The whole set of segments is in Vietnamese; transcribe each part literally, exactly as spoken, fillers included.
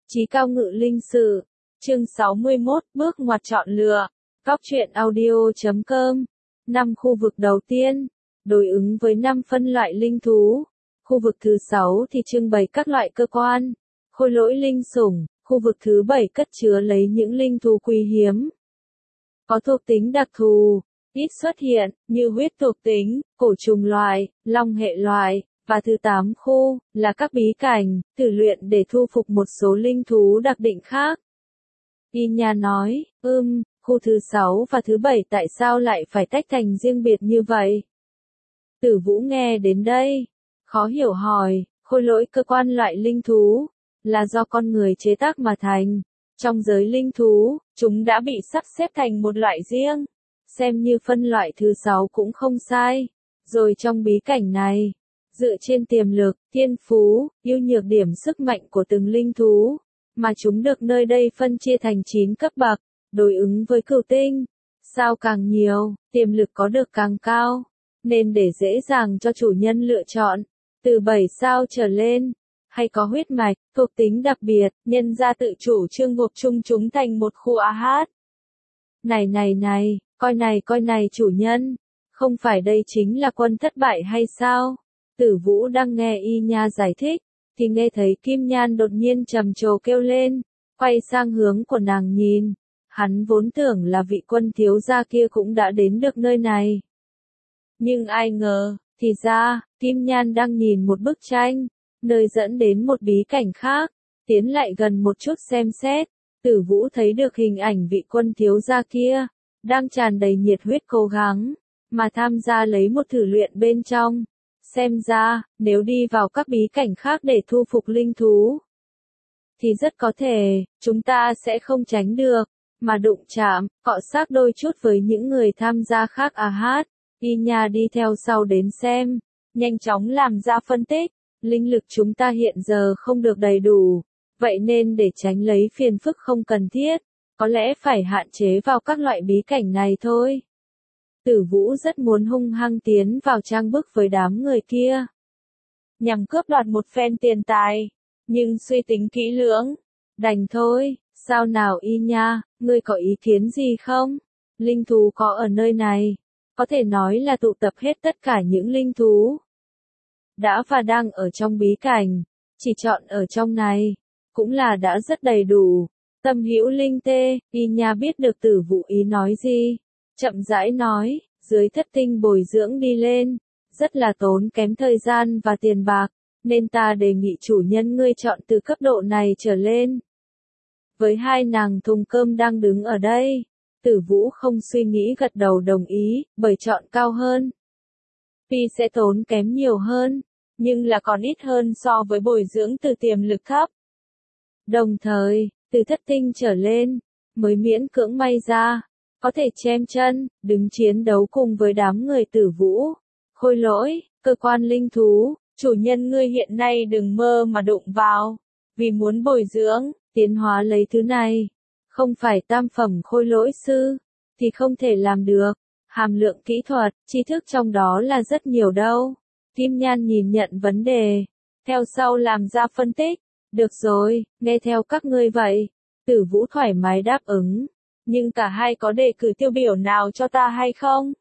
Chí cao ngự linh sự. Chương sáu mươi mốt, bước ngoặt chọn lựa. Góc truyện audio chấm com. năm khu vực đầu tiên, đối ứng với năm phân loại linh thú. Khu vực thứ sáu thì trưng bày các loại cơ quan, khôi lỗi linh sủng. Khu vực thứ bảy cất chứa lấy những linh thú quý hiếm, có thuộc tính đặc thù, ít xuất hiện, như huyết thuộc tính, cổ trùng loại, long hệ loại. Và thứ tám khu, là các bí cảnh, thử luyện để thu phục một số linh thú đặc định khác. Y Nha nói, ưm, khu thứ sáu và thứ bảy tại sao lại phải tách thành riêng biệt như vậy? Tử Vũ nghe đến đây, khó hiểu hỏi, khôi lỗi cơ quan loại linh thú, là do con người chế tác mà thành. Trong giới linh thú, chúng đã bị sắp xếp thành một loại riêng, xem như phân loại thứ sáu cũng không sai. Rồi trong bí cảnh này, dựa trên tiềm lực, thiên phú, ưu nhược điểm sức mạnh của từng linh thú, mà chúng được nơi đây phân chia thành chín cấp bậc, đối ứng với cửu tinh. Sao càng nhiều, tiềm lực có được càng cao, nên để dễ dàng cho chủ nhân lựa chọn, từ bảy sao trở lên, hay có huyết mạch, thuộc tính đặc biệt, nhân ra tự chủ trương gộp chung chúng thành một khu a hát. Này này này, coi này coi này chủ nhân, không phải đây chính là quân thất bại hay sao? Tử Vũ đang nghe Y Nha giải thích, thì nghe thấy Kim Nhan đột nhiên trầm trồ kêu lên, quay sang hướng của nàng nhìn. Hắn vốn tưởng là vị quân thiếu gia kia cũng đã đến được nơi này. Nhưng ai ngờ, thì ra, Kim Nhan đang nhìn một bức tranh, nơi dẫn đến một bí cảnh khác. Tiến lại gần một chút xem xét, Tử Vũ thấy được hình ảnh vị quân thiếu gia kia, đang tràn đầy nhiệt huyết cố gắng, mà tham gia lấy một thử luyện bên trong. Xem ra, nếu đi vào các bí cảnh khác để thu phục linh thú, thì rất có thể, chúng ta sẽ không tránh được, mà đụng chạm, cọ xát đôi chút với những người tham gia khác à hát. Y Nha đi theo sau đến xem, nhanh chóng làm ra phân tích, linh lực chúng ta hiện giờ không được đầy đủ, vậy nên để tránh lấy phiền phức không cần thiết, có lẽ phải hạn chế vào các loại bí cảnh này thôi. Tử Vũ rất muốn hung hăng tiến vào trang bức với đám người kia, nhằm cướp đoạt một phen tiền tài, nhưng suy tính kỹ lưỡng, đành thôi. Sao nào Y Nha, ngươi có ý kiến gì không? Linh thú có ở nơi này, có thể nói là tụ tập hết tất cả những linh thú đã và đang ở trong bí cảnh, chỉ chọn ở trong này, cũng là đã rất đầy đủ. Tâm hữu linh tê, Y Nha biết được Tử Vũ ý nói gì, chậm rãi nói, dưới thất tinh bồi dưỡng đi lên, rất là tốn kém thời gian và tiền bạc, nên ta đề nghị chủ nhân ngươi chọn từ cấp độ này trở lên. Với hai nàng thùng cơm đang đứng ở đây, Tử Vũ không suy nghĩ gật đầu đồng ý, bởi chọn cao hơn, tuy sẽ tốn kém nhiều hơn, nhưng là còn ít hơn so với bồi dưỡng từ tiềm lực thấp. Đồng thời, từ thất tinh trở lên, mới miễn cưỡng may ra, có thể chen chân, đứng chiến đấu cùng với đám người Tử Vũ. Khôi lỗi, cơ quan linh thú, chủ nhân ngươi hiện nay đừng mơ mà đụng vào, vì muốn bồi dưỡng, tiến hóa lấy thứ này, không phải tam phẩm khôi lỗi sư, thì không thể làm được. Hàm lượng kỹ thuật, tri thức trong đó là rất nhiều đâu. Kim Nhan nhìn nhận vấn đề, theo sau làm ra phân tích. Được rồi, nghe theo các ngươi vậy. Tử Vũ thoải mái đáp ứng. Nhưng cả hai có đề cử tiêu biểu nào cho ta hay không?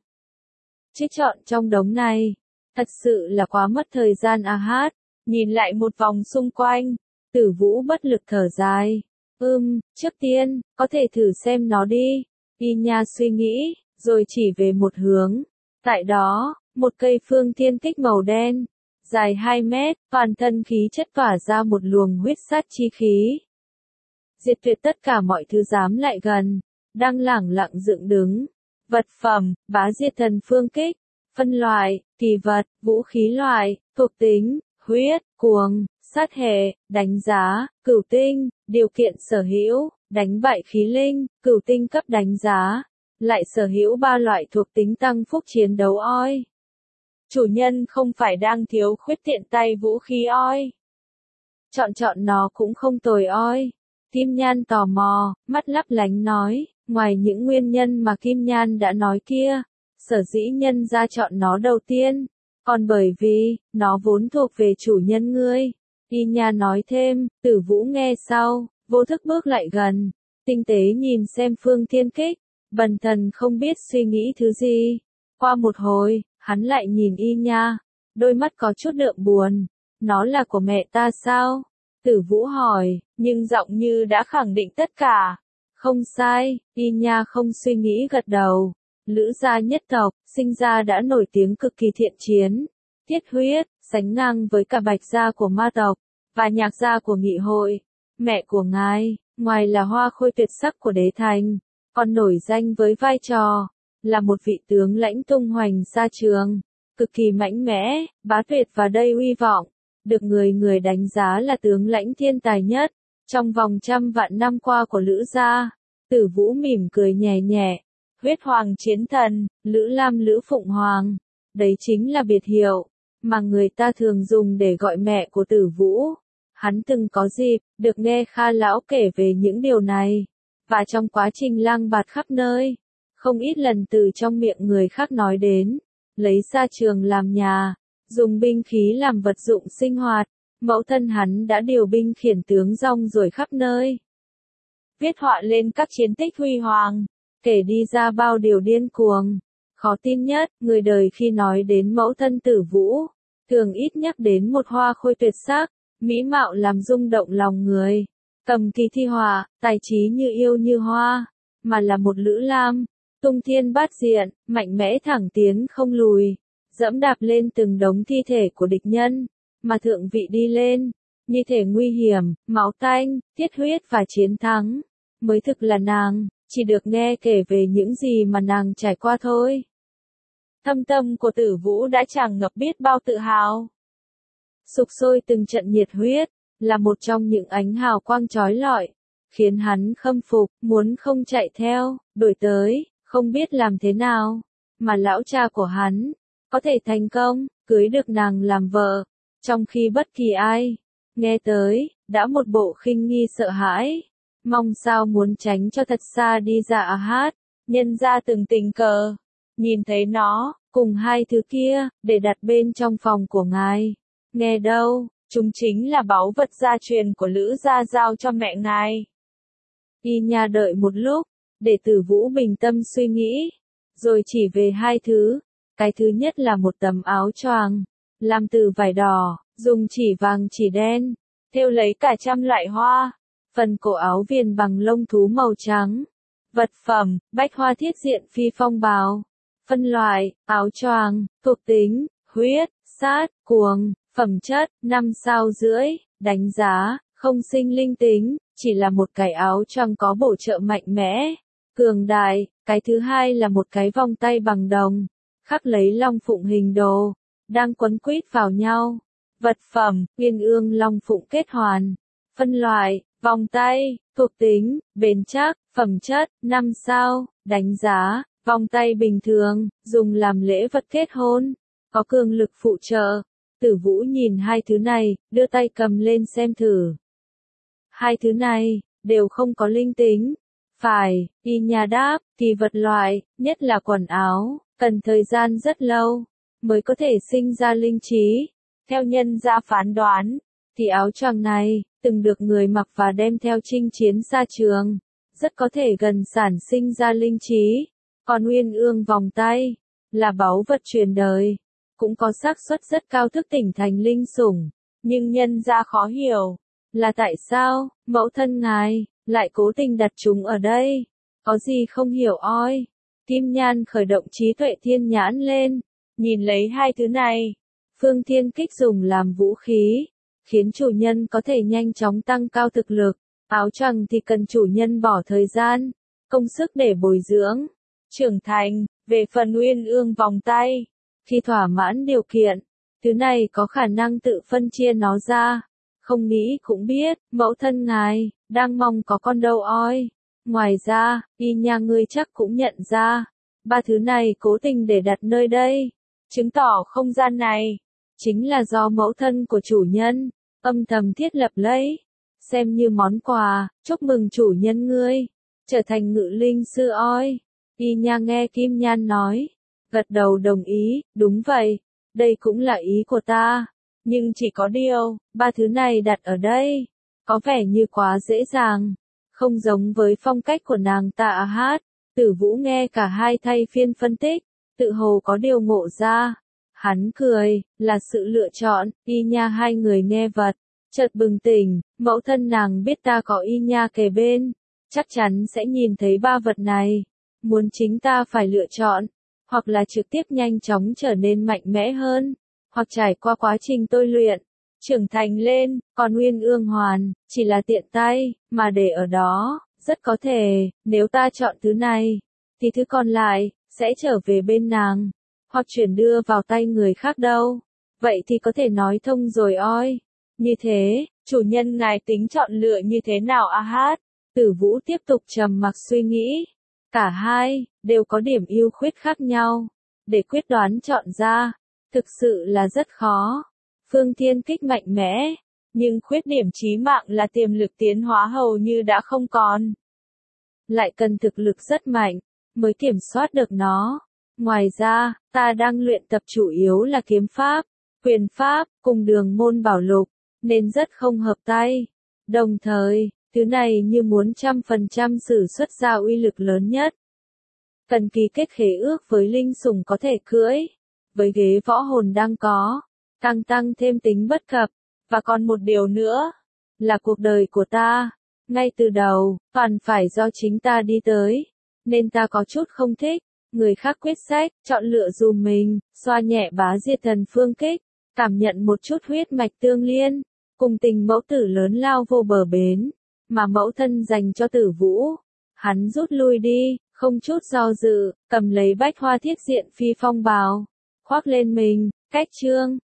Chứ chọn trong đống này, thật sự là quá mất thời gian à hát. Nhìn lại một vòng xung quanh, Tử Vũ bất lực thở dài. Ừm, trước tiên, có thể thử xem nó đi. Y Nha suy nghĩ, rồi chỉ về một hướng. Tại đó, một cây phương thiên kích màu đen, dài hai mét, toàn thân khí chất tỏa ra một luồng huyết sát chi khí. Diệt tuyệt tất cả mọi thứ dám lại gần, đang lẳng lặng dựng đứng. Vật phẩm, bá diệt thần phương kích. Phân loại, kỳ vật, vũ khí loại, thuộc tính, huyết, cuồng, sát hệ, đánh giá, cửu tinh, điều kiện sở hữu, đánh bại khí linh, cửu tinh cấp đánh giá, lại sở hữu ba loại thuộc tính tăng phúc chiến đấu oi. Chủ nhân không phải đang thiếu khuyết tiện tay vũ khí oi. Chọn chọn nó cũng không tồi oi. Kim Nhan tò mò, mắt lấp lánh nói, ngoài những nguyên nhân mà Kim Nhan đã nói kia, sở dĩ nhân ra chọn nó đầu tiên, còn bởi vì, nó vốn thuộc về chủ nhân ngươi. Y Nha nói thêm, Tử Vũ nghe sau, vô thức bước lại gần, tinh tế nhìn xem Phương Thiên Kích, bần thần không biết suy nghĩ thứ gì. Qua một hồi, hắn lại nhìn Y Nha, đôi mắt có chút đượm buồn, nó là của mẹ ta sao? Tử Vũ hỏi, nhưng giọng như đã khẳng định tất cả. Không sai, Y Nha không suy nghĩ gật đầu. Lữ gia nhất tộc, sinh ra đã nổi tiếng cực kỳ thiện chiến, thiết huyết, sánh ngang với cả Bạch gia của ma tộc, và Nhạc gia của nghị hội. Mẹ của ngài, ngoài là hoa khôi tuyệt sắc của đế thành, còn nổi danh với vai trò, là một vị tướng lãnh tung hoành xa trường, cực kỳ mạnh mẽ, bá tuyệt và đầy uy vọng, được người người đánh giá là tướng lãnh thiên tài nhất, trong vòng trăm vạn năm qua của Lữ gia. Tử Vũ mỉm cười nhẹ nhẹ. Huyết Hoàng Chiến Thần, Lữ Lam Lữ Phụng Hoàng, đấy chính là biệt hiệu mà người ta thường dùng để gọi mẹ của Tử Vũ. Hắn từng có dịp được nghe Kha lão kể về những điều này, và trong quá trình lang bạt khắp nơi, không ít lần từ trong miệng người khác nói đến, lấy sa trường làm nhà, dùng binh khí làm vật dụng sinh hoạt, mẫu thân hắn đã điều binh khiển tướng rong ruổi khắp nơi, viết họa lên các chiến tích huy hoàng, kể đi ra bao điều điên cuồng. Khó tin nhất, người đời khi nói đến mẫu thân Tử Vũ, thường ít nhắc đến một hoa khôi tuyệt sắc, mỹ mạo làm rung động lòng người, cầm kỳ thi họa, tài trí như yêu như hoa, mà là một Lữ Lam, tung thiên bát diện, mạnh mẽ thẳng tiến không lùi, dẫm đạp lên từng đống thi thể của địch nhân, mà thượng vị đi lên, như thể nguy hiểm, máu tanh, tiết huyết và chiến thắng, mới thực là nàng. Chỉ được nghe kể về những gì mà nàng trải qua thôi. Thâm tâm của Tử Vũ đã tràn ngập biết bao tự hào. Sục sôi từng trận nhiệt huyết, là một trong những ánh hào quang chói lọi, khiến hắn khâm phục, muốn không chạy theo, đuổi tới, không biết làm thế nào, mà lão cha của hắn, có thể thành công, cưới được nàng làm vợ, trong khi bất kỳ ai, nghe tới, đã một bộ khinh nghi sợ hãi. Mong sao muốn tránh cho thật xa đi ra à hát, nhân ra từng tình cờ, nhìn thấy nó, cùng hai thứ kia, để đặt bên trong phòng của ngài. Nghe đâu, chúng chính là báu vật gia truyền của Lữ gia giao cho mẹ ngài. Y Nha đợi một lúc, để Tử Vũ bình tâm suy nghĩ, rồi chỉ về hai thứ. Cái thứ nhất là một tấm áo choàng, làm từ vải đỏ, dùng chỉ vàng chỉ đen, thêu lấy cả trăm loại hoa. Phần cổ áo viền bằng lông thú màu trắng. Vật phẩm, bách hoa thiết diện phi phong bào. Phân loại, áo choàng, thuộc tính, huyết, sát, cuồng, phẩm chất, năm sao rưỡi, đánh giá, không sinh linh tính, chỉ là một cái áo choàng có bổ trợ mạnh mẽ, cường đại. Cái thứ hai là một cái vòng tay bằng đồng, khắc lấy long phụng hình đồ, đang quấn quýt vào nhau. Vật phẩm, uyên ương long phụng kết hoàn. Phân loại, vòng tay, thuộc tính, bền chắc, phẩm chất, năm sao, đánh giá, vòng tay bình thường, dùng làm lễ vật kết hôn, có cường lực phụ trợ. Tử Vũ nhìn hai thứ này, đưa tay cầm lên xem thử. Hai thứ này, đều không có linh tính. Phải, Y Nha đáp, kỳ vật loại, nhất là quần áo, cần thời gian rất lâu, mới có thể sinh ra linh trí. Theo nhân gia phán đoán, thì áo choàng này, từng được người mặc và đem theo chinh chiến xa trường, rất có thể gần sản sinh ra linh trí. Còn uyên ương vòng tay, là báu vật truyền đời, cũng có xác suất rất cao thức tỉnh thành linh sủng, nhưng nhân gia khó hiểu, là tại sao, mẫu thân ngài, lại cố tình đặt chúng ở đây, có gì không hiểu oi. Kim Nhan khởi động trí tuệ thiên nhãn lên, nhìn lấy hai thứ này, Phương Thiên Kích dùng làm vũ khí, khiến chủ nhân có thể nhanh chóng tăng cao thực lực, áo choàng thì cần chủ nhân bỏ thời gian, công sức để bồi dưỡng, trưởng thành. Về phần uyên ương vòng tay, khi thỏa mãn điều kiện, thứ này có khả năng tự phân chia nó ra. Không nghĩ cũng biết, mẫu thân ngài, đang mong có con đâu oi. Ngoài ra, Y Nha ngươi chắc cũng nhận ra, ba thứ này cố tình để đặt nơi đây, chứng tỏ không gian này, chính là do mẫu thân của chủ nhân, âm thầm thiết lập lấy, xem như món quà, chúc mừng chủ nhân ngươi, trở thành ngự linh sư oi. Y Nha nghe Kim Nhan nói, gật đầu đồng ý, đúng vậy, đây cũng là ý của ta, nhưng chỉ có điều, ba thứ này đặt ở đây, có vẻ như quá dễ dàng, không giống với phong cách của nàng ta hát. Tử Vũ nghe cả hai thay phiên phân tích, tự hồ có điều ngộ ra. Hắn cười, là sự lựa chọn, y nha hai người nghe vật, chợt bừng tỉnh, mẫu thân nàng biết ta có y nha kề bên, chắc chắn sẽ nhìn thấy ba vật này, muốn chính ta phải lựa chọn, hoặc là trực tiếp nhanh chóng trở nên mạnh mẽ hơn, hoặc trải qua quá trình tôi luyện, trưởng thành lên, còn Nguyên Ương Hoàn, chỉ là tiện tay, mà để ở đó, rất có thể, nếu ta chọn thứ này, thì thứ còn lại, sẽ trở về bên nàng, hoặc chuyển đưa vào tay người khác đâu. Vậy thì có thể nói thông rồi oi. Như thế, chủ nhân ngài tính chọn lựa như thế nào a hát? Tử Vũ tiếp tục trầm mặc suy nghĩ. Cả hai, đều có điểm ưu khuyết khác nhau. Để quyết đoán chọn ra, thực sự là rất khó. Phương Thiên Kích mạnh mẽ, nhưng khuyết điểm chí mạng là tiềm lực tiến hóa hầu như đã không còn. Lại cần thực lực rất mạnh, mới kiểm soát được nó. Ngoài ra, ta đang luyện tập chủ yếu là kiếm pháp, quyền pháp, cùng đường môn bảo lục, nên rất không hợp tay. Đồng thời, thứ này như muốn trăm phần trăm sử xuất ra uy lực lớn nhất. Cần ký kết khế ước với linh sủng có thể cưỡi, với ghế võ hồn đang có, tăng tăng thêm tính bất cập, và còn một điều nữa, là cuộc đời của ta, ngay từ đầu, toàn phải do chính ta đi tới, nên ta có chút không thích, người khác quyết sách, chọn lựa dùm mình, xoa nhẹ bá diệt thần phương kích, cảm nhận một chút huyết mạch tương liên, cùng tình mẫu tử lớn lao vô bờ bến, mà mẫu thân dành cho Tử Vũ. Hắn rút lui đi, không chút do dự, cầm lấy bách hoa thiết diện phi phong bào, khoác lên mình, cách chương.